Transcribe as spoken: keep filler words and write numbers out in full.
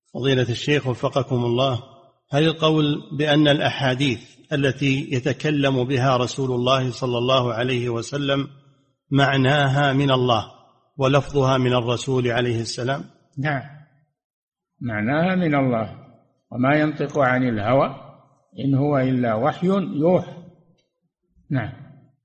فضيلة الشيخ وفقكم الله، هل القول بأن الأحاديث التي يتكلم بها رسول الله صلى الله عليه وسلم معناها من الله ولفظها من الرسول عليه السلام؟ نعم، معناها من الله، وما ينطق عن الهوى إن هو إلا وحي يوحى. نعم.